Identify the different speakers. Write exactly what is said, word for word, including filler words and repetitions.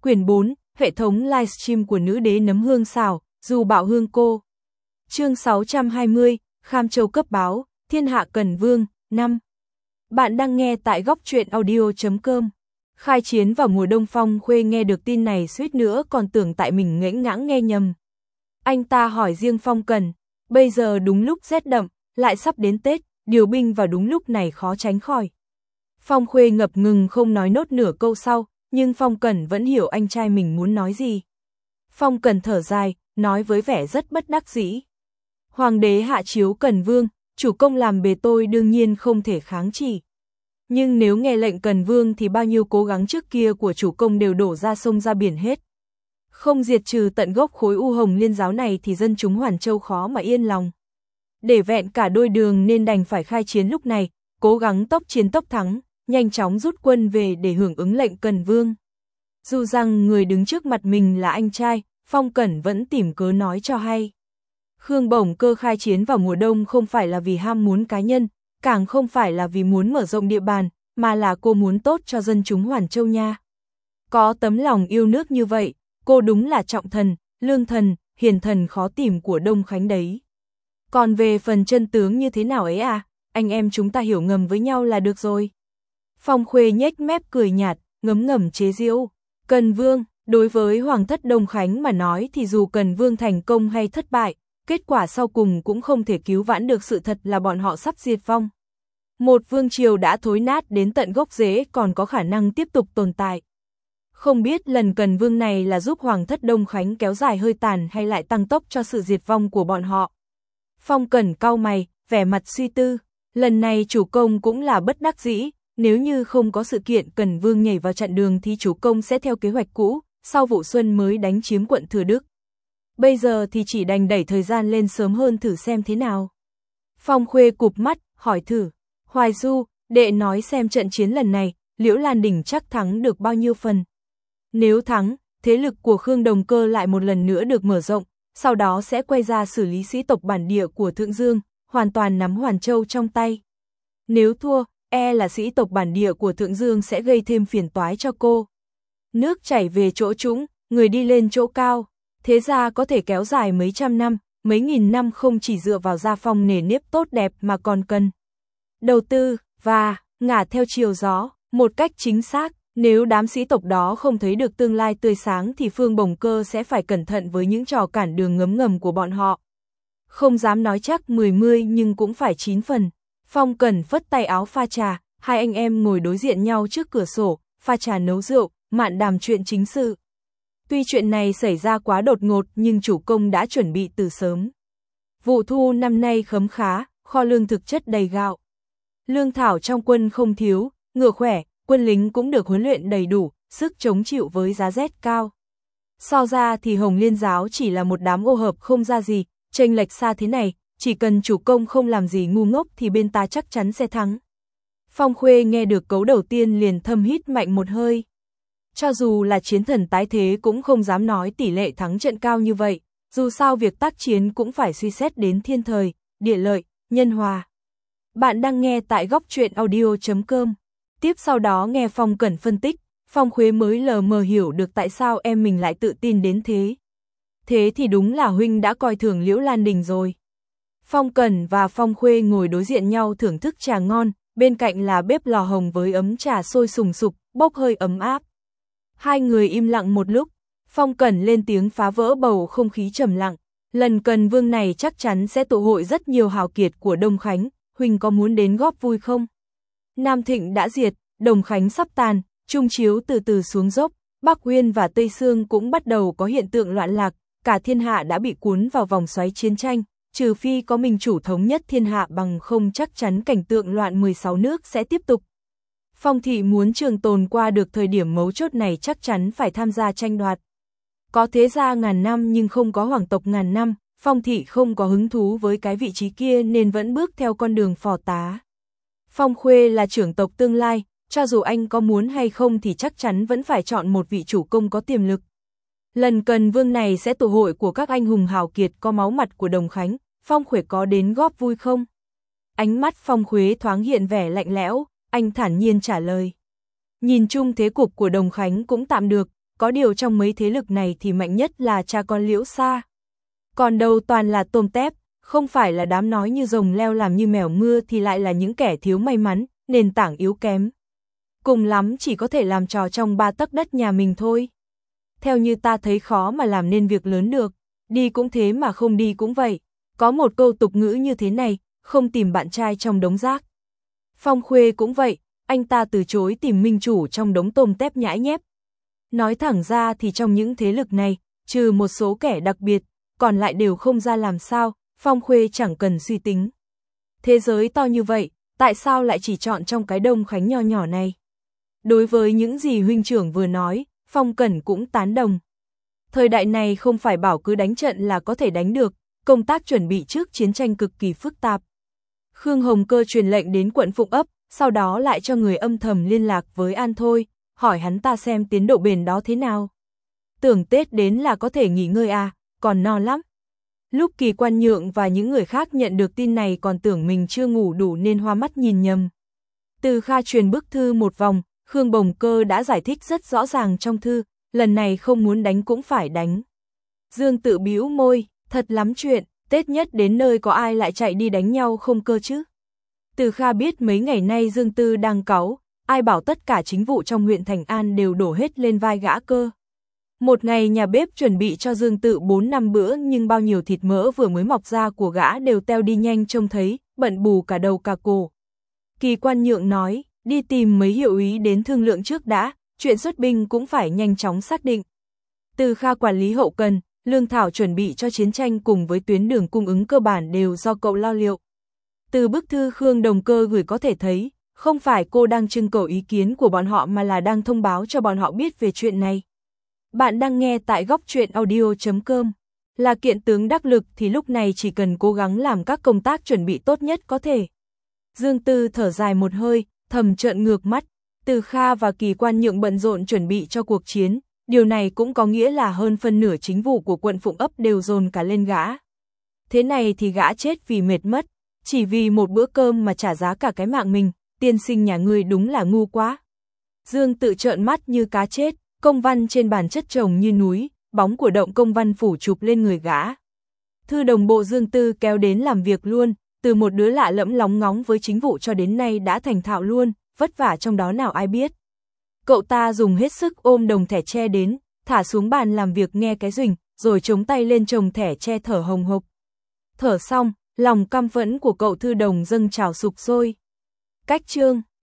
Speaker 1: Quyển bốn, hệ thống livestream của nữ đế nấm hương xào, dù bạo hương cô. Chương sáu trăm hai mươi, Kham Châu cấp báo, thiên hạ cần vương, năm. Bạn đang nghe tại góc truyện audio chấm com. Khai chiến vào mùa đông, Phong Khuê nghe được tin này suýt nữa còn tưởng tại mình ngẫnh ngãng nghe nhầm. Anh ta hỏi riêng Phong Cẩn, bây giờ đúng lúc rét đậm, lại sắp đến Tết, điều binh vào đúng lúc này khó tránh khỏi. Phong Khuê ngập ngừng không nói nốt nửa câu sau, nhưng Phong Cẩn vẫn hiểu anh trai mình muốn nói gì. Phong Cẩn thở dài, nói với vẻ rất bất đắc dĩ. Hoàng đế hạ chiếu Cần Vương, chủ công làm bề tôi đương nhiên không thể kháng chỉ. Nhưng nếu nghe lệnh Cần Vương thì bao nhiêu cố gắng trước kia của chủ công đều đổ ra sông ra biển hết. Không diệt trừ tận gốc khối u hồng liên giáo này thì dân chúng Hoàn Châu khó mà yên lòng. Để vẹn cả đôi đường nên đành phải khai chiến lúc này, cố gắng tốc chiến tốc thắng, nhanh chóng rút quân về để hưởng ứng lệnh Cần Vương. Dù rằng người đứng trước mặt mình là anh trai, Phong Cẩn vẫn tìm cớ nói cho hay. Khương Bổng Cơ khai chiến vào mùa đông không phải là vì ham muốn cá nhân, càng không phải là vì muốn mở rộng địa bàn, mà là cô muốn tốt cho dân chúng Hoàn Châu nha. Có tấm lòng yêu nước như vậy, cô đúng là trọng thần, lương thần, hiền thần khó tìm của Đông Khánh đấy. Còn về phần chân tướng như thế nào ấy à, anh em chúng ta hiểu ngầm với nhau là được rồi. Phong Khuê nhếch mép cười nhạt, ngấm ngầm chế giễu. Cần Vương, đối với Hoàng thất Đông Khánh mà nói thì dù Cần Vương thành công hay thất bại, kết quả sau cùng cũng không thể cứu vãn được sự thật là bọn họ sắp diệt vong. Một vương triều đã thối nát đến tận gốc rễ còn có khả năng tiếp tục tồn tại. Không biết lần Cần Vương này là giúp Hoàng thất Đông Khánh kéo dài hơi tàn hay lại tăng tốc cho sự diệt vong của bọn họ. Phong Cẩn cau mày, vẻ mặt suy tư, lần này chủ công cũng là bất đắc dĩ, nếu như không có sự kiện Cần Vương nhảy vào chặn đường thì chủ công sẽ theo kế hoạch cũ, sau vụ xuân mới đánh chiếm quận Thừa Đức. Bây giờ thì chỉ đành đẩy thời gian lên sớm hơn thử xem thế nào. Phong Khuê cụp mắt, hỏi thử, Hoài Du, đệ nói xem trận chiến lần này, Liễu Lan Đỉnh chắc thắng được bao nhiêu phần. Nếu thắng, thế lực của Khương Đồng Cơ lại một lần nữa được mở rộng, sau đó sẽ quay ra xử lý sĩ tộc bản địa của Thượng Dương, hoàn toàn nắm Hoàn Châu trong tay. Nếu thua, e là sĩ tộc bản địa của Thượng Dương sẽ gây thêm phiền toái cho cô. Nước chảy về chỗ trũng, người đi lên chỗ cao, thế ra có thể kéo dài mấy trăm năm, mấy nghìn năm không chỉ dựa vào gia phong nề nếp tốt đẹp mà còn cần đầu tư, và ngả theo chiều gió, một cách chính xác. Nếu đám sĩ tộc đó không thấy được tương lai tươi sáng thì Phương Bổng Cơ sẽ phải cẩn thận với những trò cản đường ngấm ngầm của bọn họ. Không dám nói chắc mười mươi nhưng cũng phải chín phần. Phong Cẩn phất tay áo pha trà, hai anh em ngồi đối diện nhau trước cửa sổ, pha trà nấu rượu, mạn đàm chuyện chính sự. Tuy chuyện này xảy ra quá đột ngột nhưng chủ công đã chuẩn bị từ sớm. Vụ thu năm nay khấm khá, kho lương thực chất đầy gạo. Lương thảo trong quân không thiếu, ngựa khỏe, quân lính cũng được huấn luyện đầy đủ, sức chống chịu với giá rét cao. So ra thì Hồng Liên giáo chỉ là một đám ô hợp không ra gì, chênh lệch xa thế này, chỉ cần chủ công không làm gì ngu ngốc thì bên ta chắc chắn sẽ thắng. Phong Khuê nghe được cấu đầu tiên liền thâm hít mạnh một hơi. Cho dù là chiến thần tái thế cũng không dám nói tỷ lệ thắng trận cao như vậy, dù sao việc tác chiến cũng phải suy xét đến thiên thời, địa lợi, nhân hòa. Bạn đang nghe tại góc truyện audio chấm com. Tiếp sau đó nghe Phong Cẩn phân tích, Phong Khuê mới lờ mờ hiểu được tại sao em mình lại tự tin đến thế. Thế thì đúng là huynh đã coi thường Liễu Lan Đình rồi. Phong Cẩn và Phong Khuê ngồi đối diện nhau thưởng thức trà ngon, bên cạnh là bếp lò hồng với ấm trà sôi sùng sục, bốc hơi ấm áp. Hai người im lặng một lúc, Phong Cẩn lên tiếng phá vỡ bầu không khí trầm lặng. Lần Cần Vương này chắc chắn sẽ tụ hội rất nhiều hào kiệt của Đông Khánh, huynh có muốn đến góp vui không? Nam Thịnh đã diệt, Đồng Khánh sắp tàn, Trung Chiếu từ từ xuống dốc, Bắc Uyên và Tây Sương cũng bắt đầu có hiện tượng loạn lạc, cả thiên hạ đã bị cuốn vào vòng xoáy chiến tranh, trừ phi có mình chủ thống nhất thiên hạ bằng không chắc chắn cảnh tượng loạn mười sáu nước sẽ tiếp tục. Phong thị muốn trường tồn qua được thời điểm mấu chốt này chắc chắn phải tham gia tranh đoạt. Có thế gia ngàn năm nhưng không có hoàng tộc ngàn năm, Phong thị không có hứng thú với cái vị trí kia nên vẫn bước theo con đường phò tá. Phong Khuê là trưởng tộc tương lai, cho dù anh có muốn hay không thì chắc chắn vẫn phải chọn một vị chủ công có tiềm lực. Lần Cần Vương này sẽ tụ hội của các anh hùng hào kiệt có máu mặt của Đồng Khánh, Phong Khuê có đến góp vui không? Ánh mắt Phong Khuê thoáng hiện vẻ lạnh lẽo, anh thản nhiên trả lời. Nhìn chung thế cục của Đồng Khánh cũng tạm được, có điều trong mấy thế lực này thì mạnh nhất là cha con Liễu Sa. Còn đâu toàn là tôm tép, không phải là đám nói như rồng leo làm như mèo mưa thì lại là những kẻ thiếu may mắn, nền tảng yếu kém. Cùng lắm chỉ có thể làm trò trong ba tấc đất nhà mình thôi. Theo như ta thấy khó mà làm nên việc lớn được, đi cũng thế mà không đi cũng vậy. Có một câu tục ngữ như thế này, không tìm bạn trai trong đống rác. Phong Khuê cũng vậy, anh ta từ chối tìm minh chủ trong đống tôm tép nhãi nhép. Nói thẳng ra thì trong những thế lực này, trừ một số kẻ đặc biệt, còn lại đều không ra làm sao, Phong Khuê chẳng cần suy tính. Thế giới to như vậy, tại sao lại chỉ chọn trong cái Đông Khánh nho nhỏ này? Đối với những gì huynh trưởng vừa nói, Phong Cẩn cũng tán đồng. Thời đại này không phải bảo cứ đánh trận là có thể đánh được, công tác chuẩn bị trước chiến tranh cực kỳ phức tạp. Khương Hồng Cơ truyền lệnh đến quận Phụng Ấp, sau đó lại cho người âm thầm liên lạc với An Thôi, hỏi hắn ta xem tiến độ bền đó thế nào. Tưởng Tết đến là có thể nghỉ ngơi à, còn no lắm. Lúc Kỳ Quan Nhượng và những người khác nhận được tin này còn tưởng mình chưa ngủ đủ nên hoa mắt nhìn nhầm. Từ Kha truyền bức thư một vòng, Khương Bồng Cơ đã giải thích rất rõ ràng trong thư, lần này không muốn đánh cũng phải đánh. Dương Tự bĩu môi, thật lắm chuyện, Tết nhất đến nơi có ai lại chạy đi đánh nhau không cơ chứ. Từ Kha biết mấy ngày nay Dương Tư đang cáu, ai bảo tất cả chính vụ trong huyện Thành An đều đổ hết lên vai gã cơ. Một ngày nhà bếp chuẩn bị cho Dương Tự bốn năm bữa nhưng bao nhiêu thịt mỡ vừa mới mọc ra của gã đều teo đi nhanh trông thấy, bận bù cả đầu cả cổ. Kỳ Quan Nhượng nói, đi tìm mấy hiệu úy đến thương lượng trước đã, chuyện xuất binh cũng phải nhanh chóng xác định. Từ Kha quản lý hậu cần, lương thảo chuẩn bị cho chiến tranh cùng với tuyến đường cung ứng cơ bản đều do cậu lo liệu. Từ bức thư Khương Đồng Cơ gửi có thể thấy, không phải cô đang trưng cầu ý kiến của bọn họ mà là đang thông báo cho bọn họ biết về chuyện này. Bạn đang nghe tại góc truyện audio chấm com. Là kiện tướng đắc lực thì lúc này chỉ cần cố gắng làm các công tác chuẩn bị tốt nhất có thể. Dương Tư thở dài một hơi, thầm trợn ngược mắt. Từ Kha và Kỳ Quan Nhượng bận rộn chuẩn bị cho cuộc chiến, điều này cũng có nghĩa là hơn phân nửa chính vụ của quận Phụng Ấp đều dồn cả lên gã. Thế này thì gã chết vì mệt mất, chỉ vì một bữa cơm mà trả giá cả cái mạng mình, tiên sinh nhà ngươi đúng là ngu quá. Dương Tự trợn mắt như cá chết, công văn trên bàn chất chồng như núi, bóng của động công văn phủ chụp lên người gã. Thư đồng bộ Dương Tư kéo đến làm việc luôn, từ một đứa lạ lẫm lóng ngóng với chính vụ cho đến nay đã thành thạo luôn, vất vả trong đó nào ai biết. Cậu ta dùng hết sức ôm đồng thẻ tre đến, thả xuống bàn làm việc nghe cái rình, rồi chống tay lên chồng thẻ tre thở hồng hộc. Thở xong, lòng căm phẫn của cậu thư đồng dâng trào sục sôi. Cách chương